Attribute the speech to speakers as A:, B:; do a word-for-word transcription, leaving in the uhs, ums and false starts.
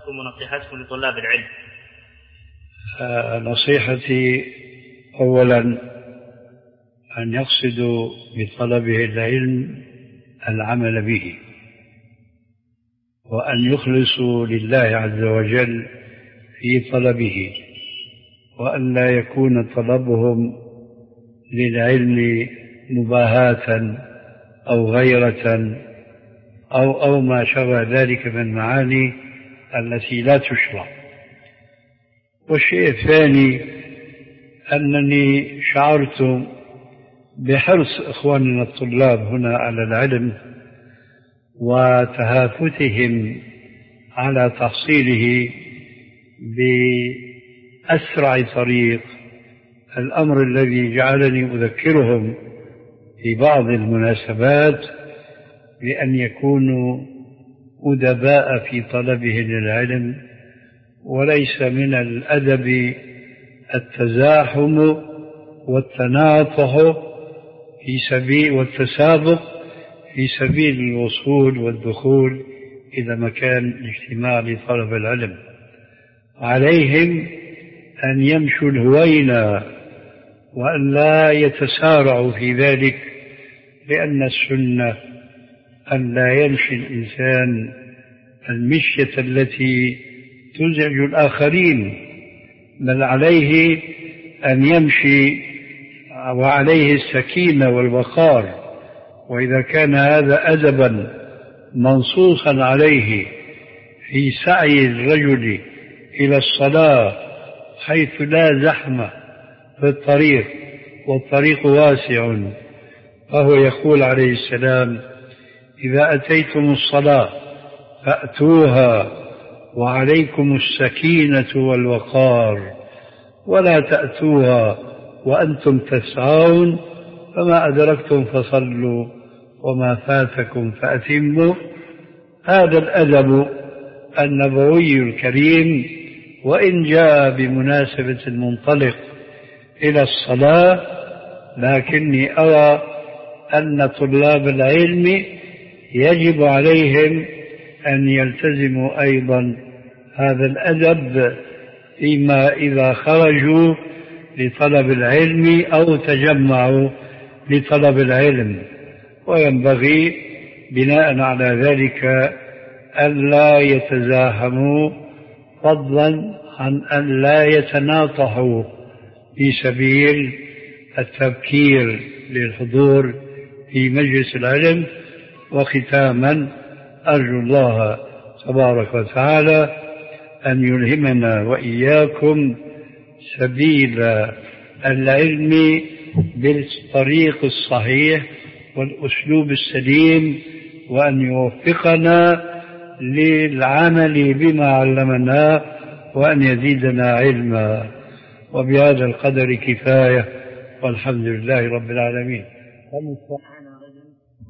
A: ثم نصيحتكم لطلاب العلم.
B: آه نصيحتي أولا أن يقصدوا بطلبه العلم العمل به، وأن يخلصوا لله عز وجل في طلبه، وأن لا يكون طلبهم للعلم مباهاة أو غيرة أو, أو ما شابه ذلك من المعاني التي لا تشرع. والشيء الثاني أنني شعرت بحرص إخواننا الطلاب هنا على العلم وتهافتهم على تحصيله بأسرع طريق، الأمر الذي جعلني أذكرهم في بعض المناسبات بأن يكونوا أدباء في طلبهم للعلم، وليس من الأدب التزاحم والتناطح في سبيل والتسابق في سبيل الوصول والدخول إلى مكان الاجتماع لطلب العلم. عليهم أن يمشوا الهوينة وأن لا يتسارعوا في ذلك، لأن السنة أن لا يمشي الإنسان المشية التي تزعج الآخرين، بل عليه أن يمشي وعليه السكينة والوقار. وإذا كان هذا أدبا منصوصا عليه في سعي الرجل إلى الصلاة حيث لا زحمة في الطريق والطريق واسع، فهو يقول عليه السلام: إذا أتيتم الصلاة فأتوها وعليكم السكينة والوقار، ولا تأتوها وأنتم تسعون، فما أدركتم فصلوا وما فاتكم فأتموا. هذا الأدب النبوي الكريم، وإن جاء بمناسبة المنطلق إلى الصلاة، لكني أرى أن طلاب العلم يجب عليهم أن يلتزموا أيضا هذا الأدب فيما إذا خرجوا لطلب العلم أو تجمعوا لطلب العلم. وينبغي بناء على ذلك ألا يتزاحموا، فضلا عن أن لا يتناطحوا في سبيل التبكير للحضور في مجلس العلم. وختاما أرجو الله تبارك وتعالى أن يلهمنا وإياكم سبيل العلم بالطريق الصحيح والأسلوب السليم، وأن يوفقنا للعمل بما علمنا، وأن يزيدنا علما. وبهذا القدر كفاية، والحمد لله رب العالمين.